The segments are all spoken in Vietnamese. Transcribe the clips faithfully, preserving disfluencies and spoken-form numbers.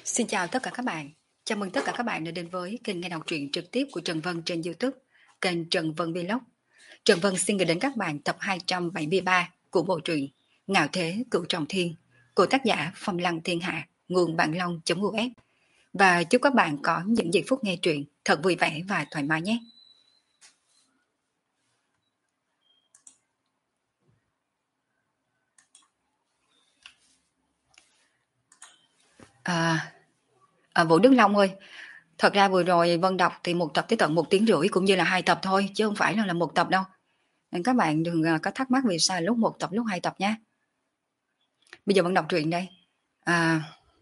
Xin chào tất cả các bạn. Chào mừng tất cả các bạn đã đến với kênh nghe đọc truyện trực tiếp của Trần Vân trên YouTube, kênh Trần Vân Vlog. Trần Vân xin gửi đến các bạn tập hai trăm bảy mươi ba của bộ truyện Ngạo Thế Cửu Trọng Thiên của tác giả Phong Lăng Thiên Hạ, nguồn bản long.uf. Và chúc các bạn có những giây phút nghe truyện thật vui vẻ và thoải mái nhé. À, à, Vũ Đức Long ơi, thật ra vừa rồi Vân đọc thì một tập tới tận một tiếng rưỡi cũng như là hai tập thôi, chứ không phải là, là một tập đâu. Nên các bạn đừng à, có thắc mắc vì sao lúc một tập lúc hai tập nhé. Bây giờ Vân đọc truyện đây. À,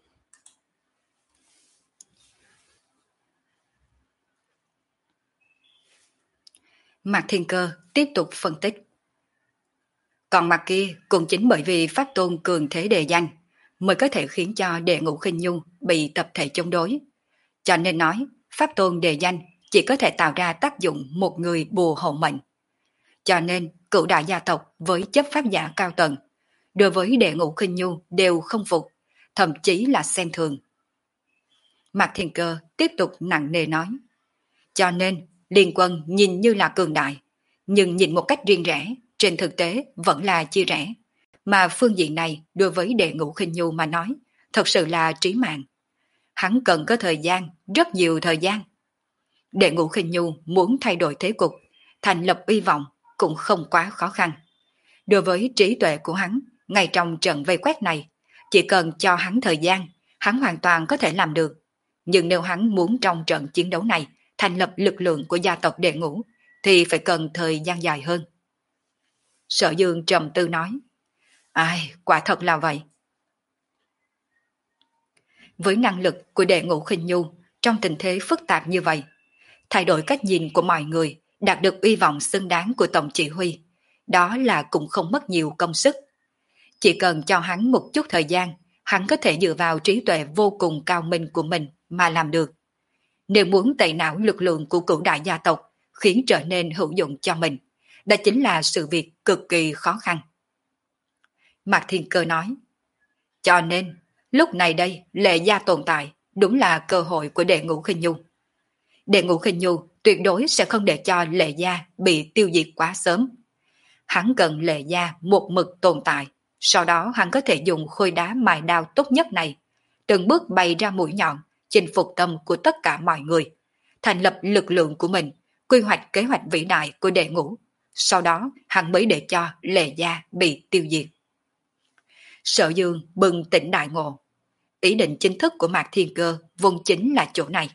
Mạc Thiên Cơ tiếp tục phân tích. Còn mặt kia cũng chính bởi vì pháp tôn cường thế đề danh mới có thể khiến cho đệ ngũ khinh nhu bị tập thể chống đối. Cho nên nói pháp tôn đề danh chỉ có thể tạo ra tác dụng một người bùa hộ mệnh. Cho nên cửu đại gia tộc với chấp pháp giả cao tầng đối với đệ ngũ khinh nhu đều không phục, thậm chí là xem thường. Mạc Thiên Cơ tiếp tục nặng nề nói. Cho nên liên quân nhìn như là cường đại, nhưng nhìn một cách riêng rẽ, trên thực tế vẫn là chia rẽ. Mà phương diện này đối với đệ ngũ khinh nhu mà nói, thật sự là trí mạng. Hắn cần có thời gian, rất nhiều thời gian. Đệ ngũ khinh nhu muốn thay đổi thế cục, thành lập uy vọng cũng không quá khó khăn. Đối với trí tuệ của hắn, ngay trong trận vây quét này, chỉ cần cho hắn thời gian, hắn hoàn toàn có thể làm được. Nhưng nếu hắn muốn trong trận chiến đấu này thành lập lực lượng của gia tộc đệ ngũ, thì phải cần thời gian dài hơn. Sở Dương trầm tư nói. Ai, quả thật là vậy. Với năng lực của đệ ngũ khinh nhu, trong tình thế phức tạp như vậy, thay đổi cách nhìn của mọi người, đạt được uy vọng xứng đáng của tổng chỉ huy, đó là cũng không mất nhiều công sức. Chỉ cần cho hắn một chút thời gian, hắn có thể dựa vào trí tuệ vô cùng cao minh của mình mà làm được. Nếu muốn tẩy não lực lượng của cửu đại gia tộc, khiến trở nên hữu dụng cho mình, đó chính là sự việc cực kỳ khó khăn. Mạc Thiên Cơ nói. Cho nên, lúc này đây, Lệ Gia tồn tại, đúng là cơ hội của đệ ngũ khinh nhu. Đệ ngũ khinh nhu tuyệt đối sẽ không để cho Lệ Gia bị tiêu diệt quá sớm. Hắn cần Lệ Gia một mực tồn tại, sau đó hắn có thể dùng khôi đá mài đao tốt nhất này, từng bước bày ra mũi nhọn, chinh phục tâm của tất cả mọi người, thành lập lực lượng của mình, quy hoạch kế hoạch vĩ đại của đệ ngũ. Sau đó hắn mới để cho Lệ Gia bị tiêu diệt. Sở Dương bừng tỉnh đại ngộ. Ý định chính thức của Mạc Thiên Cơ vốn chính là chỗ này.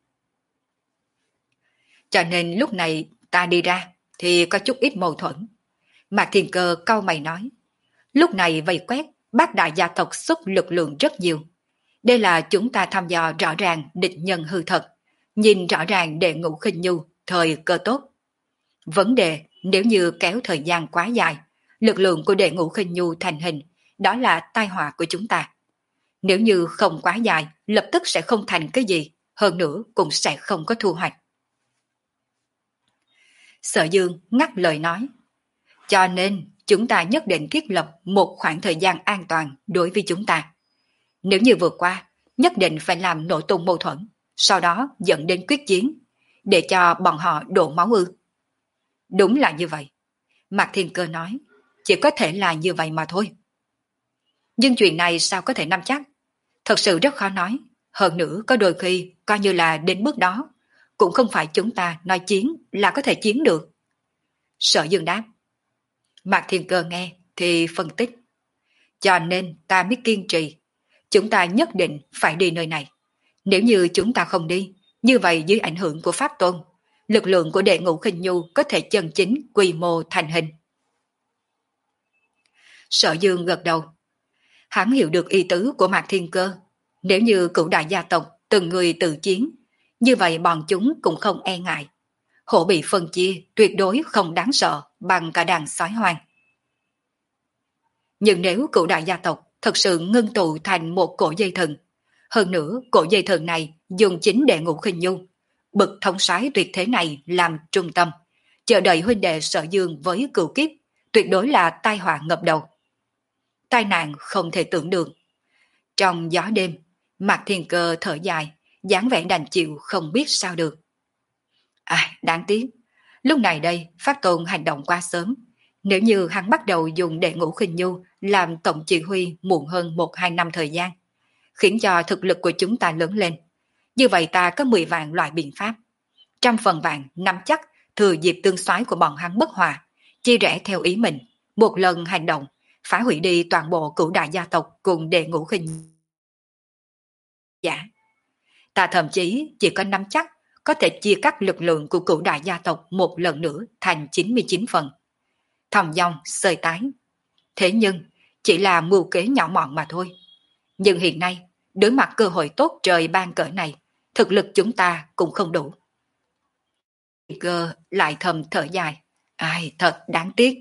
Cho nên lúc này ta đi ra thì có chút ít mâu thuẫn. Mạc Thiên Cơ cau mày nói. Lúc này vây quét, bác đại gia tộc xuất lực lượng rất nhiều. Đây là chúng ta thăm dò rõ ràng địch nhân hư thật, nhìn rõ ràng đệ ngũ khinh nhu, thời cơ tốt. Vấn đề nếu như kéo thời gian quá dài, lực lượng của đệ ngũ khinh nhu thành hình, đó là tai họa của chúng ta. Nếu như không quá dài, lập tức sẽ không thành cái gì, hơn nữa cũng sẽ không có thu hoạch. Sở Dương ngắt lời nói. Cho nên chúng ta nhất định thiết lập một khoảng thời gian an toàn đối với chúng ta. Nếu như vượt qua, nhất định phải làm nổ tung mâu thuẫn, sau đó dẫn đến quyết chiến, để cho bọn họ đổ máu ư. Đúng là như vậy. Mạc Thiên Cơ nói, chỉ có thể là như vậy mà thôi. Nhưng chuyện này sao có thể nắm chắc? Thật sự rất khó nói, hơn nữa có đôi khi coi như là đến bước đó, cũng không phải chúng ta nói chiến là có thể chiến được. Sở Dương đáp. Mạc Thiên Cơ nghe thì phân tích. Cho nên ta mới kiên trì, chúng ta nhất định phải đi nơi này. Nếu như chúng ta không đi, như vậy dưới ảnh hưởng của Pháp Tôn, lực lượng của đệ ngũ khinh nhu có thể chân chính quy mô thành hình. Sở Dương gật đầu. Hắn hiểu được ý tứ của Mạc Thiên Cơ. Nếu như cửu đại gia tộc từng người tự chiến, như vậy bọn chúng cũng không e ngại. Hổ bị phân chia tuyệt đối không đáng sợ bằng cả đàn sói hoang. Nhưng nếu cửu đại gia tộc thật sự ngưng tụ thành một cổ dây thừng, hơn nữa cổ dây thừng này dùng chính đệ ngũ khinh nhu, bậc thống soái tuyệt thế này làm trung tâm, chờ đợi huynh đệ Sở Dương với cửu kiếp, tuyệt đối là tai họa ngập đầu. Tai nạn không thể tưởng được. Trong gió đêm, Mạc Thiên Cơ thở dài, dáng vẻ đành chịu không biết sao được. À, đáng tiếc. Lúc này đây, Pháp Tôn hành động quá sớm. Nếu như hắn bắt đầu dùng Đệ Ngũ Khinh Nhu làm tổng chỉ huy muộn hơn một hai năm thời gian, khiến cho thực lực của chúng ta lớn lên, như vậy ta có mười vạn loại biện pháp. Trăm phần vạn nắm chắc thừa dịp tương soái của bọn hắn bất hòa, chia rẽ theo ý mình, một lần hành động, phá hủy đi toàn bộ cửu đại gia tộc cùng Đệ Ngũ Khinh giả. Ta thậm chí chỉ có nắm chắc có thể chia cắt lực lượng của cửu đại gia tộc một lần nữa thành chín mươi chín phần. Thòng dong, sơi tái. Thế nhưng, chỉ là mưu kế nhỏ mọn mà thôi. Nhưng hiện nay, đối mặt cơ hội tốt trời ban cỡ này, thực lực chúng ta cũng không đủ. Cơ lại thầm thở dài. Ai, thật đáng tiếc.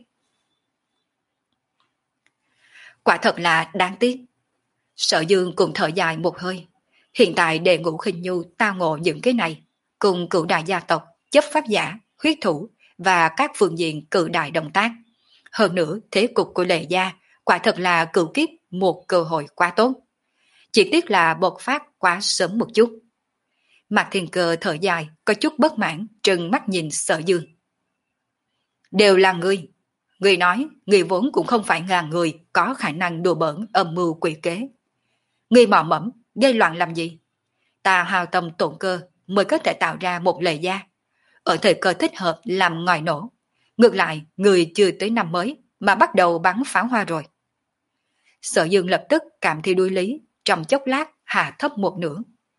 Quả thật là đáng tiếc. Sở Dương cũng thở dài một hơi. Hiện tại Đệ Ngũ Khinh Nhu tao ngộ những cái này, cùng cửu đại gia tộc, chấp pháp giả, huyết thủ và các phương diện cự đại động tác. Hơn nữa, thế cục của Lệ Gia quả thật là cửu kiếp một cơ hội quá tốt. Chỉ tiếc là bộc phát quá sớm một chút. Mạc Thiên Cơ thở dài, có chút bất mãn, trừng mắt nhìn Sở Dương. Đều là ngươi. Ngươi nói, ngươi vốn cũng không phải ngàn người có khả năng đùa bỡn âm mưu quỷ kế. Ngươi mò mẫm, gây loạn làm gì? Ta hao tâm tổn cơ mới có thể tạo ra một Lệ Gia. Ở thời cơ thích hợp làm ngòi nổ. Ngược lại, người chưa tới năm mới mà bắt đầu bắn pháo hoa rồi. Sở Dương lập tức cảm thấy đuối lý, trong chốc lát hạ thấp một nửa.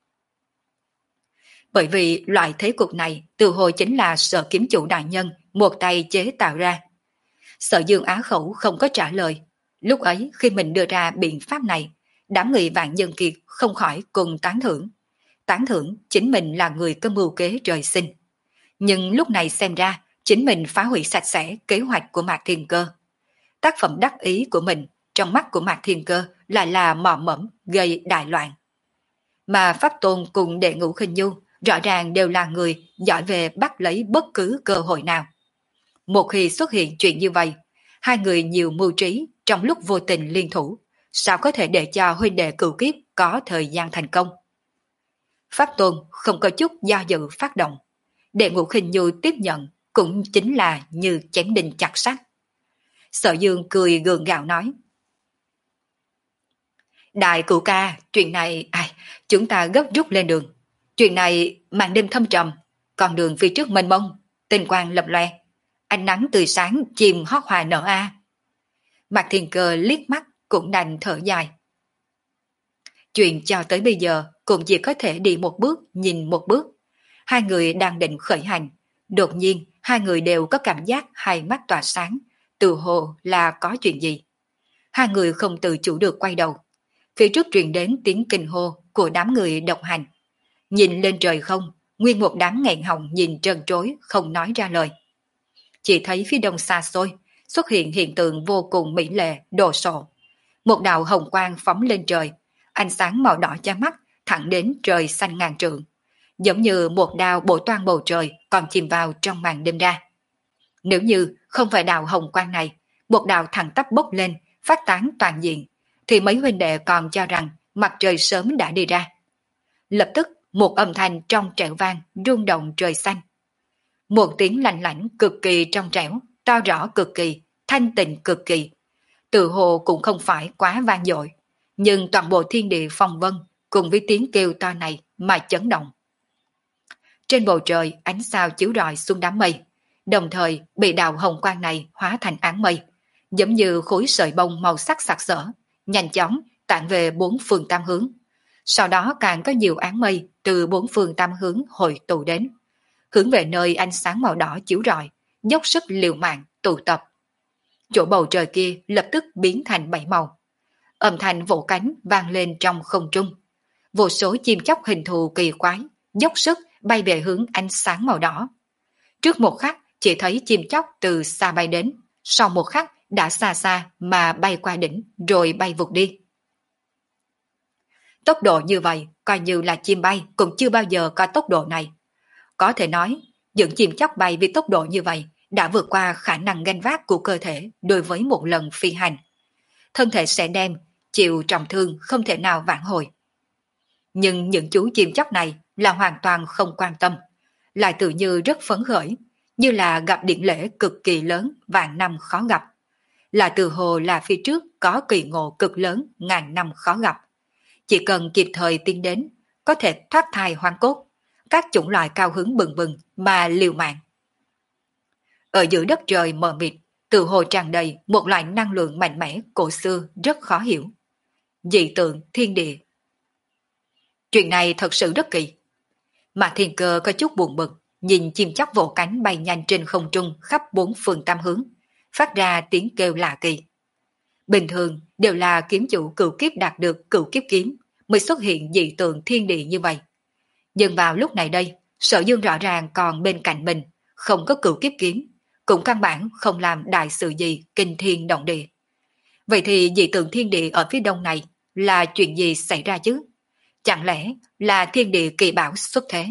Bởi vì loại thế cục này từ hồi chính là Sở Kiếm Chủ đại nhân một tay chế tạo ra. Sở Dương á khẩu không có trả lời. Lúc ấy khi mình đưa ra biện pháp này, đám người Vạn Nhân Kiệt không khỏi cùng tán thưởng. Tán thưởng chính mình là người có mưu kế trời sinh. Nhưng lúc này xem ra, chính mình phá hủy sạch sẽ kế hoạch của Mạc Thiên Cơ. Tác phẩm đắc ý của mình trong mắt của Mạc Thiên Cơ lại là mò mẫm gây đại loạn. Mà Pháp Tôn cùng Đệ Ngũ Khinh Nhu rõ ràng đều là người giỏi về bắt lấy bất cứ cơ hội nào. Một khi xuất hiện chuyện như vậy, hai người nhiều mưu trí trong lúc vô tình liên thủ, sao có thể để cho huynh đệ cửu kiếp có thời gian thành công. Pháp Tôn không có chút do dự phát động. Đệ Ngũ Khinh Nhu tiếp nhận cũng chính là như chém đinh chặt sắt. Sở Dương cười gượng gạo nói. Đại cửu ca, chuyện này, ai, chúng ta gấp rút lên đường. Chuyện này màn đêm thâm trầm, con đường phía trước mênh mông, tinh quang lập loè, ánh nắng tươi sáng chìm hót hòa nở a. Mạc Thiên Cơ liếc mắt cũng đành thở dài. Chuyện cho tới bây giờ cũng chỉ có thể đi một bước nhìn một bước. Hai người đang định khởi hành, đột nhiên hai người đều có cảm giác hai mắt tỏa sáng, tự hồ là có chuyện gì. Hai người không tự chủ được quay đầu. Phía trước truyền đến tiếng kinh hô của đám người độc hành. Nhìn lên trời không, nguyên một đám nghẹn họng nhìn trân trối không nói ra lời. Chỉ thấy phía đông xa xôi xuất hiện hiện tượng vô cùng mỹ lệ đồ sộ. Một đạo hồng quang phóng lên trời, ánh sáng màu đỏ chói mắt thẳng đến trời xanh ngàn trượng, giống như một đao bổ toang bầu trời còn chìm vào trong màn đêm ra. Nếu như không phải đạo hồng quang này, một đạo thẳng tắp bốc lên, phát tán toàn diện, thì mấy huynh đệ còn cho rằng mặt trời sớm đã đi ra. Lập tức một âm thanh trong trẻo vang rung động trời xanh. Một tiếng lạnh lãnh cực kỳ trong trẻo, to rõ cực kỳ, thanh tịnh cực kỳ. Tự hồ cũng không phải quá vang dội, nhưng toàn bộ thiên địa phong vân cùng với tiếng kêu to này mà chấn động. Trên bầu trời ánh sao chiếu rọi xuống đám mây, đồng thời bị đạo hồng quang này hóa thành áng mây, giống như khối sợi bông màu sắc sặc sỡ, nhanh chóng tản về bốn phương tam hướng. Sau đó càng có nhiều áng mây từ bốn phương tam hướng hội tụ đến, hướng về nơi ánh sáng màu đỏ chiếu rọi, dốc sức liều mạng tụ tập. Chỗ bầu trời kia lập tức biến thành bảy màu. Âm thanh vỗ cánh vang lên trong không trung. Vô số chim chóc hình thù kỳ quái, dốc sức bay về hướng ánh sáng màu đỏ. Trước một khắc chỉ thấy chim chóc từ xa bay đến, sau một khắc đã xa xa mà bay qua đỉnh rồi bay vụt đi. Tốc độ như vậy, coi như là chim bay cũng chưa bao giờ có tốc độ này. Có thể nói, những chim chóc bay với tốc độ như vậy đã vượt qua khả năng gánh vác của cơ thể đối với một lần phi hành. Thân thể sẽ đem, chịu trọng thương không thể nào vãn hồi. Nhưng những chú chim chóc này là hoàn toàn không quan tâm, lại tự như rất phấn khởi, như là gặp điển lễ cực kỳ lớn vạn năm khó gặp, là từ hồ là phía trước có kỳ ngộ cực lớn ngàn năm khó gặp. Chỉ cần kịp thời tiến đến, có thể thoát thai hoang cốt, các chủng loại cao hứng bừng bừng mà liều mạng. Ở giữa đất trời mờ mịt, từ hồ tràn đầy một loại năng lượng mạnh mẽ cổ xưa rất khó hiểu. Dị tượng thiên địa. Chuyện này thật sự rất kỳ. Mà Thiên Cơ có chút buồn bực, nhìn chim chóc vỗ cánh bay nhanh trên không trung khắp bốn phương tám hướng, phát ra tiếng kêu lạ kỳ. Bình thường đều là kiếm chủ cửu kiếp đạt được cửu kiếp kiếm mới xuất hiện dị tượng thiên địa như vậy. Nhưng vào lúc này đây, Sở Dương rõ ràng còn bên cạnh mình, không có cửu kiếp kiếm, cũng căn bản không làm đại sự gì kinh thiên động địa. Vậy thì dị tượng thiên địa ở phía đông này là chuyện gì xảy ra chứ? Chẳng lẽ là thiên địa kỳ bảo xuất thế?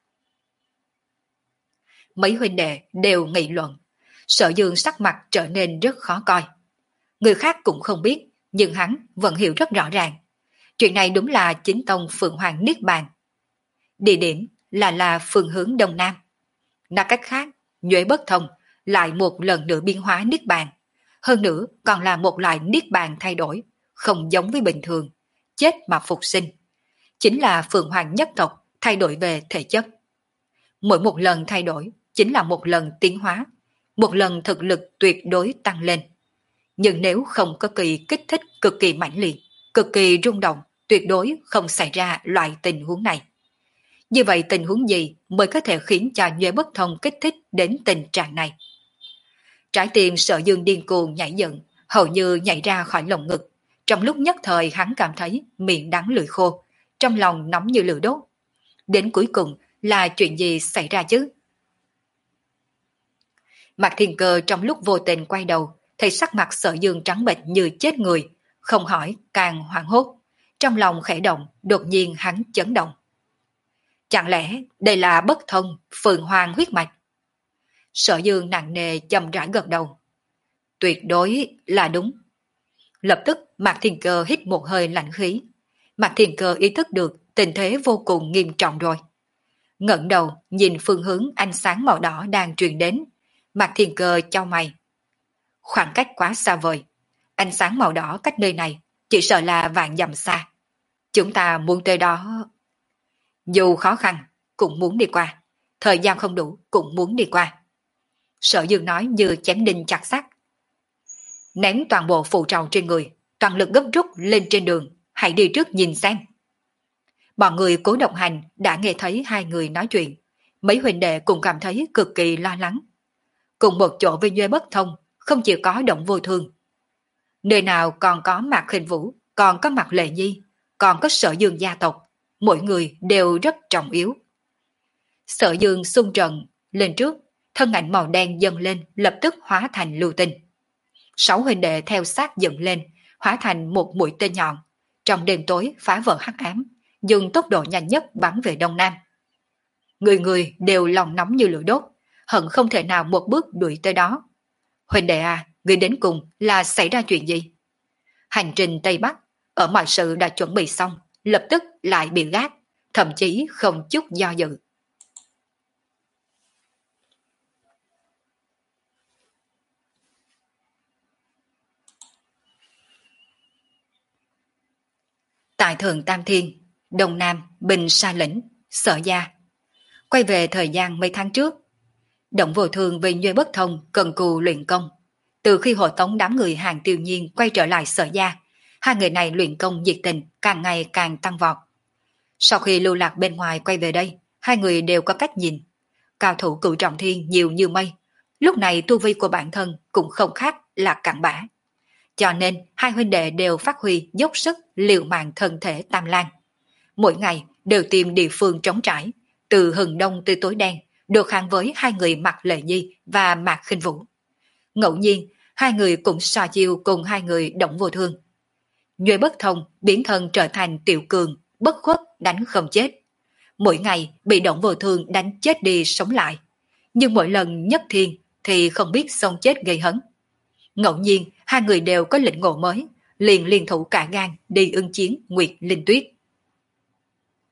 Mấy huynh đệ đều nghị luận, Sở Dương sắc mặt trở nên rất khó coi. Người khác cũng không biết, nhưng hắn vẫn hiểu rất rõ ràng. Chuyện này đúng là chính tông Phượng Hoàng Niết Bàn. Địa điểm là là phương hướng đông nam. Nói cách khác, nhuệ bất thông lại một lần nữa biến hóa Niết Bàn. Hơn nữa còn là một loại Niết Bàn thay đổi, không giống với bình thường, chết mà phục sinh. Chính là Phượng Hoàng nhất tộc thay đổi về thể chất. Mỗi một lần thay đổi chính là một lần tiến hóa, một lần thực lực tuyệt đối tăng lên. Nhưng nếu không có kỳ kích thích cực kỳ mãnh liệt, cực kỳ rung động, tuyệt đối không xảy ra loại tình huống này. Như vậy tình huống gì mới có thể khiến cho nhuệ bất thông kích thích đến tình trạng này? Trái tim Sở Dương điên cuồng nhảy dựng, hầu như nhảy ra khỏi lồng ngực. Trong lúc nhất thời hắn cảm thấy miệng đắng lưỡi khô, trong lòng nóng như lửa đốt. Đến cuối cùng là chuyện gì xảy ra chứ? Mạc Thiên Cơ trong lúc vô tình quay đầu, thấy sắc mặt Sở Dương trắng bệch như chết người, không hỏi càng hoảng hốt. Trong lòng khẽ động, đột nhiên hắn chấn động. Chẳng lẽ đây là bất thông, phượng hoàng huyết mạch? Sở Dương nặng nề chậm rãi gật đầu. Tuyệt đối là đúng. Lập tức Mạc Thiên Cơ hít một hơi lạnh khí. Mạc Thiên Cơ ý thức được tình thế vô cùng nghiêm trọng rồi. Ngẩng đầu nhìn phương hướng ánh sáng màu đỏ đang truyền đến. Mạc Thiên Cơ chau mày. Khoảng cách quá xa vời. Ánh sáng màu đỏ cách nơi này chỉ sợ là vạn dặm xa. Chúng ta muốn tới đó... Dù khó khăn, cũng muốn đi qua. Thời gian không đủ, cũng muốn đi qua. Sở Dương nói như chém đinh chặt sắt. Ném toàn bộ phù trầu trên người, toàn lực gấp rút lên trên đường, hãy đi trước nhìn xem. Bọn người cố độc hành đã nghe thấy hai người nói chuyện. Mấy huynh đệ cũng cảm thấy cực kỳ lo lắng. Cùng một chỗ với Nhuê Bất Thông, không chỉ có Động Vô Thương. Nơi nào còn có Mạc Khinh Vũ, còn có Mạc Lệ Nhi, còn có Sở Dương gia tộc. Mỗi người đều rất trọng yếu. Sở Dương xung trận lên trước, thân ảnh màu đen dâng lên lập tức hóa thành lưu tinh. Sáu huynh đệ theo sát dựng lên, hóa thành một mũi tên nhọn, trong đêm tối phá vỡ hắc ám, dùng tốc độ nhanh nhất bắn về đông nam. Người người đều lòng nóng như lửa đốt, hận không thể nào một bước đuổi tới đó. Huynh đệ à, người đến cùng là xảy ra chuyện gì? Hành trình Tây Bắc, ở mọi sự đã chuẩn bị xong, lập tức lại bị gác, thậm chí không chút do dự. Tại Thượng Tam Thiên, Đông Nam, Bình Sa Lĩnh, Sở Gia. Quay về thời gian mấy tháng trước, Động Vô Thương vì Nhuê Bất Thông cần cù luyện công. Từ khi hộ tống đám người Hàng Tiêu Nhiên quay trở lại Sở Gia, hai người này luyện công nhiệt tình càng ngày càng tăng vọt. Sau khi lưu lạc bên ngoài quay về đây, hai người đều có cách nhìn. Cao thủ cửu trọng thiên nhiều như mây, lúc này tu vi của bản thân cũng không khác là cặn bã. Cho nên hai huynh đệ đều phát huy dốc sức liều mạng thân thể tam lan. Mỗi ngày đều tìm địa phương trống trải, từ hừng đông tới tối đen, được kháng với hai người Mạc Lệ Nhi và Mạc Khinh Vũ. Ngẫu nhiên, hai người cũng so chiêu cùng hai người Động Vô Thương. Nhuệ Bất Thông biến thân trở thành tiểu cường, bất khuất đánh không chết. Mỗi ngày bị Động Vô Thương đánh chết đi sống lại. Nhưng mỗi lần nhất thiên thì không biết sống chết gây hấn. Ngẫu nhiên, hai người đều có lĩnh ngộ mới, liền liên thủ cả gan đi ưng chiến Nguyệt Linh Tuyết.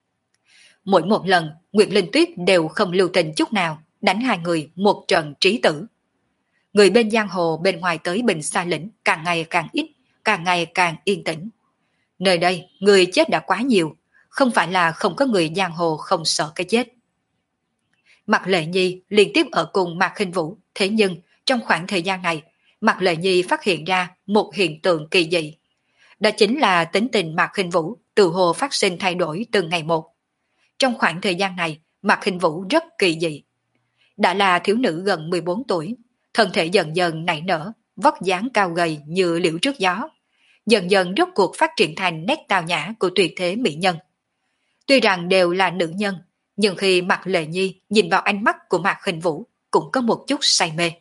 Mỗi một lần, Nguyệt Linh Tuyết đều không lưu tình chút nào, đánh hai người một trận trí tử. Người bên giang hồ bên ngoài tới Bình Sa Lĩnh càng ngày càng ít, càng ngày càng yên tĩnh. Nơi đây, người chết đã quá nhiều, không phải là không có người giang hồ không sợ cái chết. Mạc Lệ Nhi liên tiếp ở cùng Mạc Khinh Vũ, thế nhưng trong khoảng thời gian này, Mạc Lệ Nhi phát hiện ra một hiện tượng kỳ dị. Đó chính là tính tình Mạc Khinh Vũ từ hồ phát sinh thay đổi từng ngày một. Trong khoảng thời gian này, Mạc Khinh Vũ rất kỳ dị. Đã là thiếu nữ gần mười bốn tuổi, thân thể dần dần nảy nở, vóc dáng cao gầy như liễu trước gió. Dần dần rốt cuộc phát triển thành nét tao nhã của tuyệt thế mỹ nhân. Tuy rằng đều là nữ nhân, nhưng khi Mạc Lệ Nhi nhìn vào ánh mắt của Mạc Khinh Vũ cũng có một chút say mê.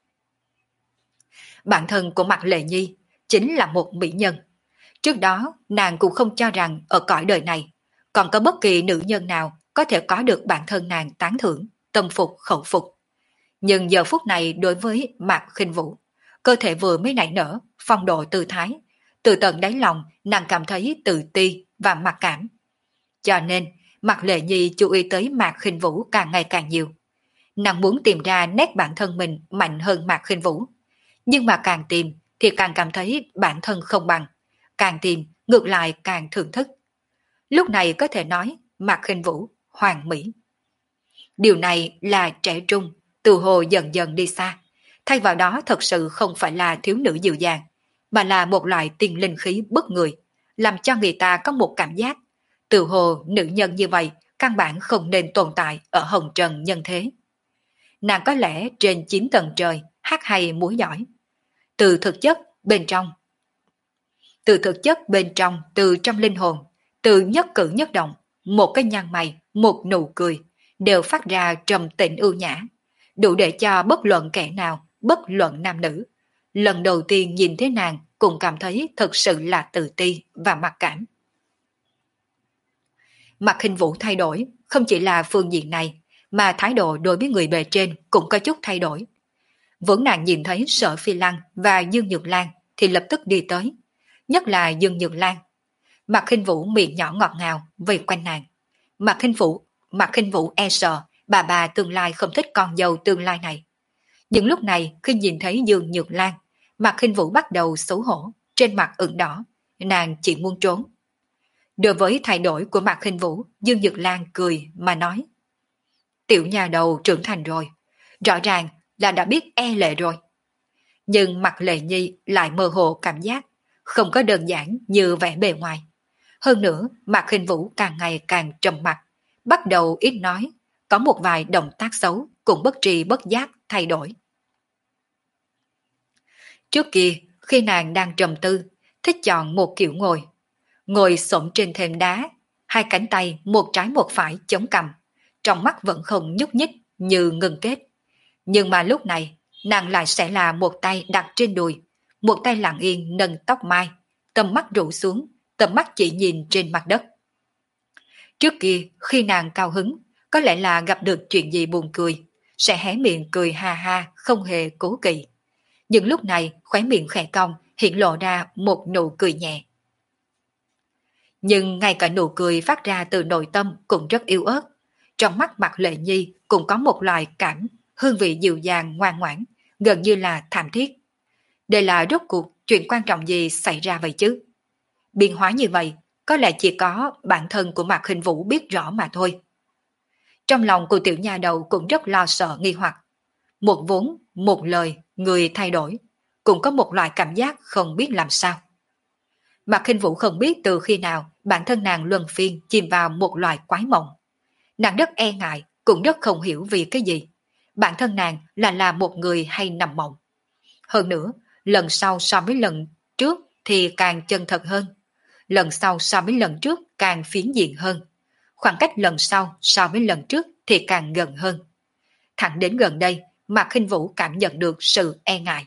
Bản thân của Mạc Lệ Nhi chính là một mỹ nhân. Trước đó nàng cũng không cho rằng ở cõi đời này còn có bất kỳ nữ nhân nào có thể có được bản thân nàng tán thưởng, tâm phục khẩu phục. Nhưng giờ phút này đối với Mạc Khinh Vũ, cơ thể vừa mới nảy nở, phong độ tư thái, từ tận đáy lòng nàng cảm thấy tự ti và mặc cảm. Cho nên Mạc Lệ Nhi chú ý tới Mạc Khinh Vũ càng ngày càng nhiều. Nàng muốn tìm ra nét bản thân mình mạnh hơn Mạc Khinh Vũ, nhưng mà càng tìm thì càng cảm thấy bản thân không bằng, càng tìm ngược lại càng thưởng thức. Lúc này có thể nói Mạc Khinh Vũ hoàn mỹ. Điều này là trẻ trung, từ hồ dần dần đi xa, thay vào đó thật sự không phải là thiếu nữ dịu dàng, mà là một loại tiên linh khí bức người, làm cho người ta có một cảm giác từ hồ nữ nhân như vậy căn bản không nên tồn tại ở hồng trần nhân thế. Nàng có lẽ trên chín tầng trời hát hay múa giỏi, từ thực chất bên trong từ thực chất bên trong từ trong linh hồn, từ nhất cử nhất động, một cái nhăn mày, một nụ cười đều phát ra trầm tĩnh ưu nhã, đủ để cho bất luận kẻ nào, bất luận nam nữ, lần đầu tiên nhìn thấy nàng cũng cảm thấy thật sự là tự ti và mặc cảm. Mạc Khinh Vũ thay đổi không chỉ là phương diện này, mà thái độ đối với người bề trên cũng có chút thay đổi. Vốn nàng nhìn thấy Sở Phi Lăng và Dương Nhược Lan thì lập tức đi tới, nhất là Dương Nhược Lan. Mạc Khinh Vũ miệng nhỏ ngọt ngào vây quanh nàng. Mạc Khinh Vũ, Mạc Khinh Vũ e sợ bà bà tương lai không thích con dâu tương lai này. Nhưng lúc này khi nhìn thấy Dương Nhược Lan, Mạc Khinh Vũ bắt đầu xấu hổ, trên mặt ửng đỏ, nàng chỉ muốn trốn. Đối với thay đổi của Mạc Khinh Vũ, Dương Nhược Lan cười mà nói: tiểu nhà đầu trưởng thành rồi, rõ ràng là đã biết e lệ rồi. Nhưng Mạc Lệ Nhi lại mơ hồ cảm giác không có đơn giản như vẻ bề ngoài. Hơn nữa, Mạc Khinh Vũ càng ngày càng trầm mặc, bắt đầu ít nói, có một vài động tác xấu cũng bất tri bất giác thay đổi. Trước kia, khi nàng đang trầm tư, thích chọn một kiểu ngồi. Ngồi xổm trên thềm đá, hai cánh tay một trái một phải chống cằm, trong mắt vẫn không nhúc nhích như ngừng kết. Nhưng mà lúc này, nàng lại sẽ là một tay đặt trên đùi, một tay lặng yên nâng tóc mai, tầm mắt rũ xuống, tầm mắt chỉ nhìn trên mặt đất. Trước kia, khi nàng cao hứng, có lẽ là gặp được chuyện gì buồn cười, sẽ hé miệng cười ha ha, không hề cố kỵ. Nhưng lúc này, khóe miệng khẽ cong, hiện lộ ra một nụ cười nhẹ. Nhưng ngay cả nụ cười phát ra từ nội tâm cũng rất yếu ớt. Trong mắt Mạc Lệ Nhi cũng có một loại cảm, hương vị dịu dàng ngoan ngoãn, gần như là thảm thiết. Đây là rốt cuộc chuyện quan trọng gì xảy ra vậy chứ? Biến hóa như vậy, có lẽ chỉ có bản thân của Mạc Khinh Vũ biết rõ mà thôi. Trong lòng của tiểu nha đầu cũng rất lo sợ nghi hoặc. Một vốn, một lời, người thay đổi, cũng có một loại cảm giác không biết làm sao. Mạc Khinh Vũ không biết từ khi nào bản thân nàng luân phiên chìm vào một loại quái mộng. Nàng rất e ngại, cũng rất không hiểu vì cái gì. Bản thân nàng là là một người hay nằm mộng. Hơn nữa, lần sau so với lần trước thì càng chân thật hơn. Lần sau so với lần trước càng phiến diện hơn. Khoảng cách lần sau so với lần trước thì càng gần hơn. Thẳng đến gần đây, Mạc Khinh Vũ cảm nhận được sự e ngại.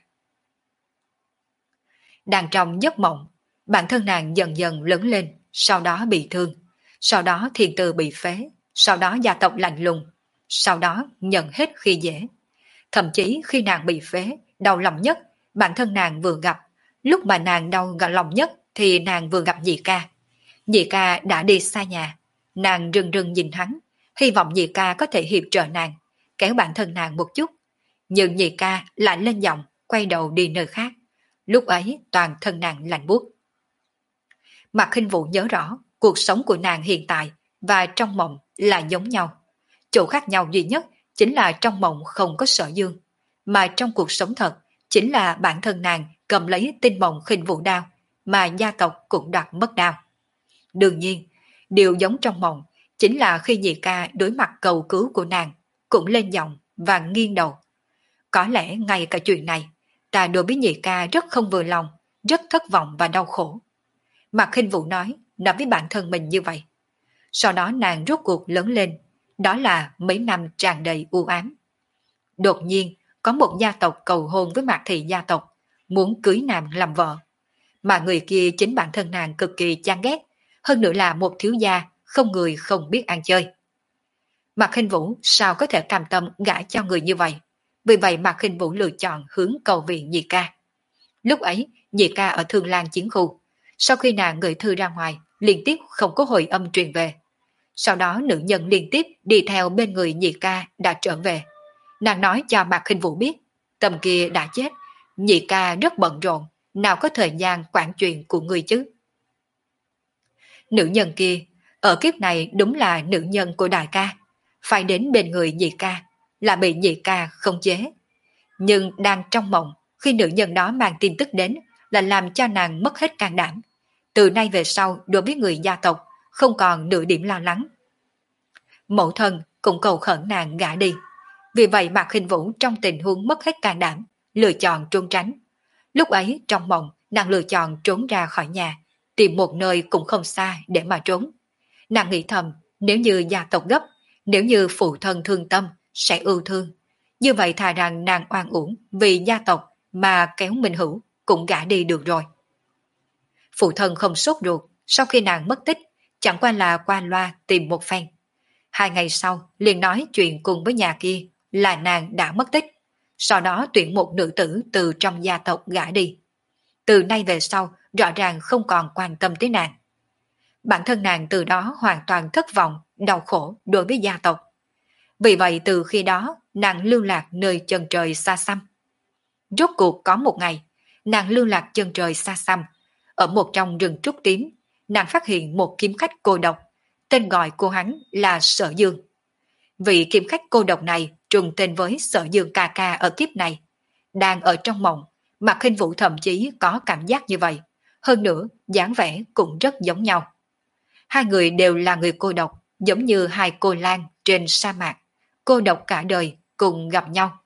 Đang trong giấc mộng, bản thân nàng dần dần lớn lên, sau đó bị thương, sau đó thiên tư bị phế, sau đó gia tộc lạnh lùng, sau đó nhận hết khi dễ. Thậm chí khi nàng bị phế, đau lòng nhất, bản thân nàng vừa gặp, lúc mà nàng đau lòng nhất thì nàng vừa gặp nhị ca. Nhị ca đã đi xa nhà, Nàng rưng rưng nhìn hắn, hy vọng nhị ca có thể hiệp trợ nàng, kéo bản thân nàng một chút. Nhưng nhị ca lại lên giọng, quay đầu đi nơi khác. Lúc ấy toàn thân nàng lạnh buốt. Mạc Khinh Vũ nhớ rõ, cuộc sống của nàng hiện tại và trong mộng là giống nhau. Chỗ khác nhau duy nhất chính là trong mộng không có Sở Dương, mà trong cuộc sống thật chính là bản thân nàng cầm lấy tinh mộng Khinh Vũ đao, mà gia tộc cũng đoạt mất đao. Đương nhiên, điều giống trong mộng chính là khi nhị ca đối mặt cầu cứu của nàng, cũng lên giọng và nghiêng đầu. Có lẽ ngay cả chuyện này, ta đối với nhị ca rất không vừa lòng, rất thất vọng và đau khổ. Mạc Khinh Vũ nói, nói với bản thân mình như vậy. Sau đó nàng rốt cuộc lớn lên, đó là mấy năm tràn đầy u ám. Đột nhiên, có một gia tộc cầu hôn với Mạc Thị gia tộc, muốn cưới nàng làm vợ. Mà người kia chính bản thân nàng cực kỳ chán ghét, hơn nữa là một thiếu gia, không người không biết ăn chơi. Mạc Khinh Vũ sao có thể cam tâm gả cho người như vậy? Vì vậy Mạc Khinh Vũ lựa chọn hướng cầu viện nhị ca. Lúc ấy, nhị ca ở Thương Lan chiến khu. Sau khi nàng gửi thư ra ngoài, liên tiếp không có hồi âm truyền về. Sau đó nữ nhân liên tiếp đi theo bên người nhị ca đã trở về. Nàng nói cho Mạc Khinh Vũ biết, Tâm kia đã chết, nhị ca rất bận rộn, nào có thời gian quản chuyện của người chứ. Nữ nhân kia, ở kiếp này đúng là nữ nhân của đại ca, phải đến bên người nhị ca, là bị nhị ca không chế. Nhưng đang trong mộng, khi nữ nhân đó mang tin tức đến, là làm cho nàng mất hết can đảm. Từ nay về sau, đối với người gia tộc, không còn nửa điểm lo lắng. Mẫu thân cũng cầu khẩn nàng gả đi. Vì vậy Mạc Khinh Vũ trong tình huống mất hết can đảm, lựa chọn trốn tránh. Lúc ấy trong mộng, nàng lựa chọn trốn ra khỏi nhà, tìm một nơi cũng không xa để mà trốn. Nàng nghĩ thầm, nếu như gia tộc gấp, nếu như phụ thân thương tâm, sẽ ưu thương. Như vậy thà rằng nàng oan uổng vì gia tộc mà kéo Minh Hữu cũng gả đi được rồi. Phụ thân không sốt ruột, sau khi nàng mất tích, chẳng qua là qua loa tìm một phen. Hai ngày sau, liền nói chuyện cùng với nhà kia là nàng đã mất tích. Sau đó tuyển một nữ tử từ trong gia tộc gả đi. Từ nay về sau, rõ ràng không còn quan tâm tới nàng. Bản thân nàng từ đó hoàn toàn thất vọng, đau khổ đối với gia tộc. Vì vậy từ khi đó, nàng lưu lạc nơi chân trời xa xăm. Rốt cuộc có một ngày, nàng lưu lạc chân trời xa xăm. Ở một trong rừng trúc tím, nàng phát hiện một kiếm khách cô độc. Tên gọi của hắn là Sở Dương. Vị kiếm khách cô độc này trùng tên với Sở Dương ca ca ở kiếp này. Đang ở trong mộng, Mạc Khinh Vũ thậm chí có cảm giác như vậy. Hơn nữa, dáng vẻ cũng rất giống nhau. Hai người đều là người cô độc, giống như hai cô lang trên sa mạc. Cô độc cả đời cùng gặp nhau.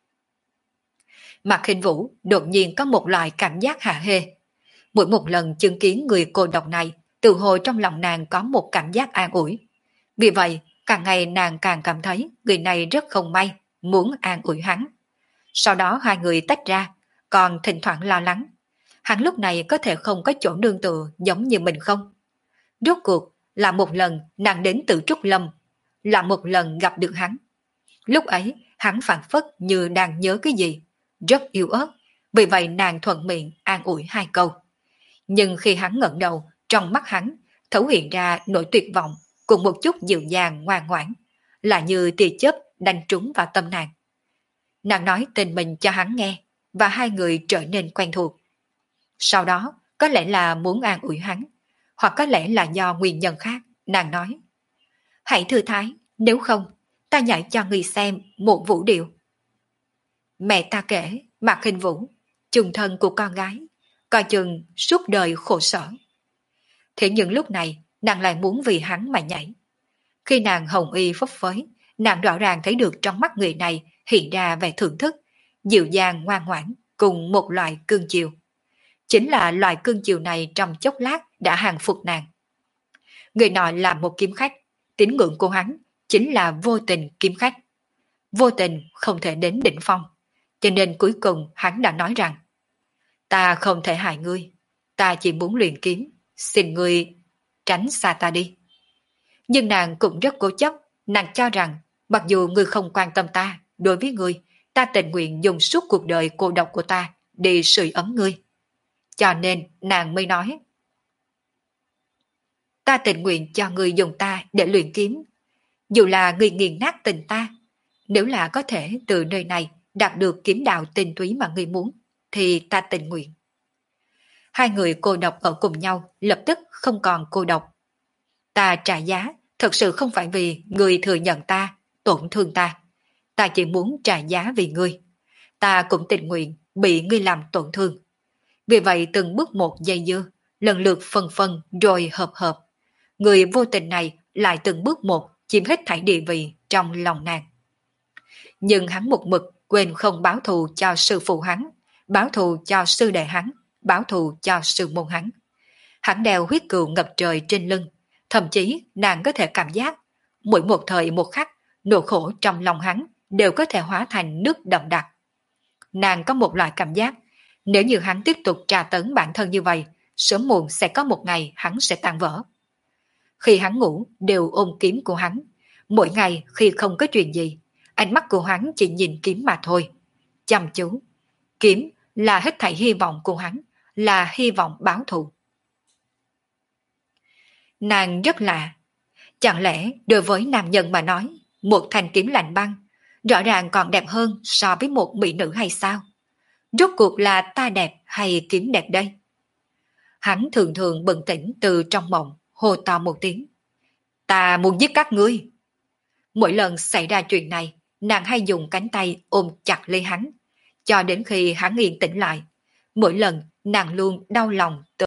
Mạc Khinh Vũ đột nhiên có một loại cảm giác hả hê. Mỗi một lần chứng kiến người cô độc này, từ hồi trong lòng nàng có một cảm giác an ủi. Vì vậy, càng ngày nàng càng cảm thấy người này rất không may, muốn an ủi hắn. Sau đó hai người tách ra, còn thỉnh thoảng lo lắng. Hắn lúc này có thể không có chỗ nương tựa giống như mình không? Rốt cuộc là một lần nàng đến từ Trúc Lâm, là một lần gặp được hắn. Lúc ấy hắn phản phất như đang nhớ cái gì, rất yếu ớt, vì vậy nàng thuận miệng an ủi hai câu. Nhưng khi hắn ngẩng đầu, trong mắt hắn thấu hiện ra nỗi tuyệt vọng cùng một chút dịu dàng ngoan ngoãn, là như tia chớp đánh trúng vào tâm nàng. Nàng nói tên mình cho hắn nghe và hai người trở nên quen thuộc. Sau đó, có lẽ là muốn an ủi hắn, hoặc có lẽ là do nguyên nhân khác, nàng nói: "Hãy thư thái, nếu không, ta nhảy cho người xem một vũ điệu." Mẹ ta kể, Mạc Khinh Vũ, chung thân của con gái, coi chừng suốt đời khổ sở. Thế nhưng lúc này, nàng lại muốn vì hắn mà nhảy. Khi nàng hồng y phấp phới, nàng rõ ràng thấy được trong mắt người này hiện ra vẻ thưởng thức, dịu dàng ngoan ngoãn cùng một loại cương chiều. Chính là loại cương chiều này trong chốc lát đã hàng phục nàng. Người nọ là một kiếm khách, tín ngưỡng của hắn chính là vô tình kiếm khách. Vô tình không thể đến đỉnh phong, cho nên cuối cùng hắn đã nói rằng: "Ta không thể hại ngươi, ta chỉ muốn luyện kiếm, xin ngươi tránh xa ta đi." Nhưng nàng cũng rất cố chấp, nàng cho rằng mặc dù ngươi không quan tâm ta, đối với ngươi, ta tình nguyện dùng suốt cuộc đời cô độc của ta để sưởi ấm ngươi. Cho nên nàng mới nói: ta tình nguyện cho ngươi dùng ta để luyện kiếm. Dù là ngươi nghiền nát tình ta, nếu là có thể từ nơi này đạt được kiếm đạo tinh túy mà ngươi muốn, thì ta tình nguyện. Hai người cô độc ở cùng nhau, lập tức không còn cô độc. Ta trả giá, thật sự không phải vì ngươi thừa nhận ta, tổn thương ta. Ta chỉ muốn trả giá vì ngươi. Ta cũng tình nguyện bị ngươi làm tổn thương. Vì vậy từng bước một dây dưa, lần lượt phân phân rồi hợp hợp. Người vô tình này lại từng bước một chiếm hết thảy địa vị trong lòng nàng. Nhưng hắn một mực quên không báo thù cho sư phụ hắn, báo thù cho sư đệ hắn, báo thù cho sư môn hắn. Hắn đeo huyết cừu ngập trời trên lưng, thậm chí nàng có thể cảm giác mỗi một thời một khắc nỗi khổ trong lòng hắn đều có thể hóa thành nước đậm đặc. Nàng có một loại cảm giác, nếu như hắn tiếp tục tra tấn bản thân như vậy, sớm muộn sẽ có một ngày hắn sẽ tan vỡ. Khi hắn ngủ đều ôm kiếm của hắn, mỗi ngày khi không có chuyện gì, ánh mắt của hắn chỉ nhìn kiếm mà thôi. Chăm chú, kiếm là hết thảy hy vọng của hắn, là hy vọng báo thù. Nàng rất lạ, chẳng lẽ đối với nam nhân mà nói, một thanh kiếm lạnh băng, rõ ràng còn đẹp hơn so với một mỹ nữ hay sao? Rốt cuộc là ta đẹp hay kiếm đẹp đây? Hắn thường thường bừng tỉnh từ trong mộng, hô to một tiếng. Ta muốn giết các ngươi. Mỗi lần xảy ra chuyện này, nàng hay dùng cánh tay ôm chặt lấy hắn, cho đến khi hắn yên tĩnh lại. Mỗi lần nàng luôn đau lòng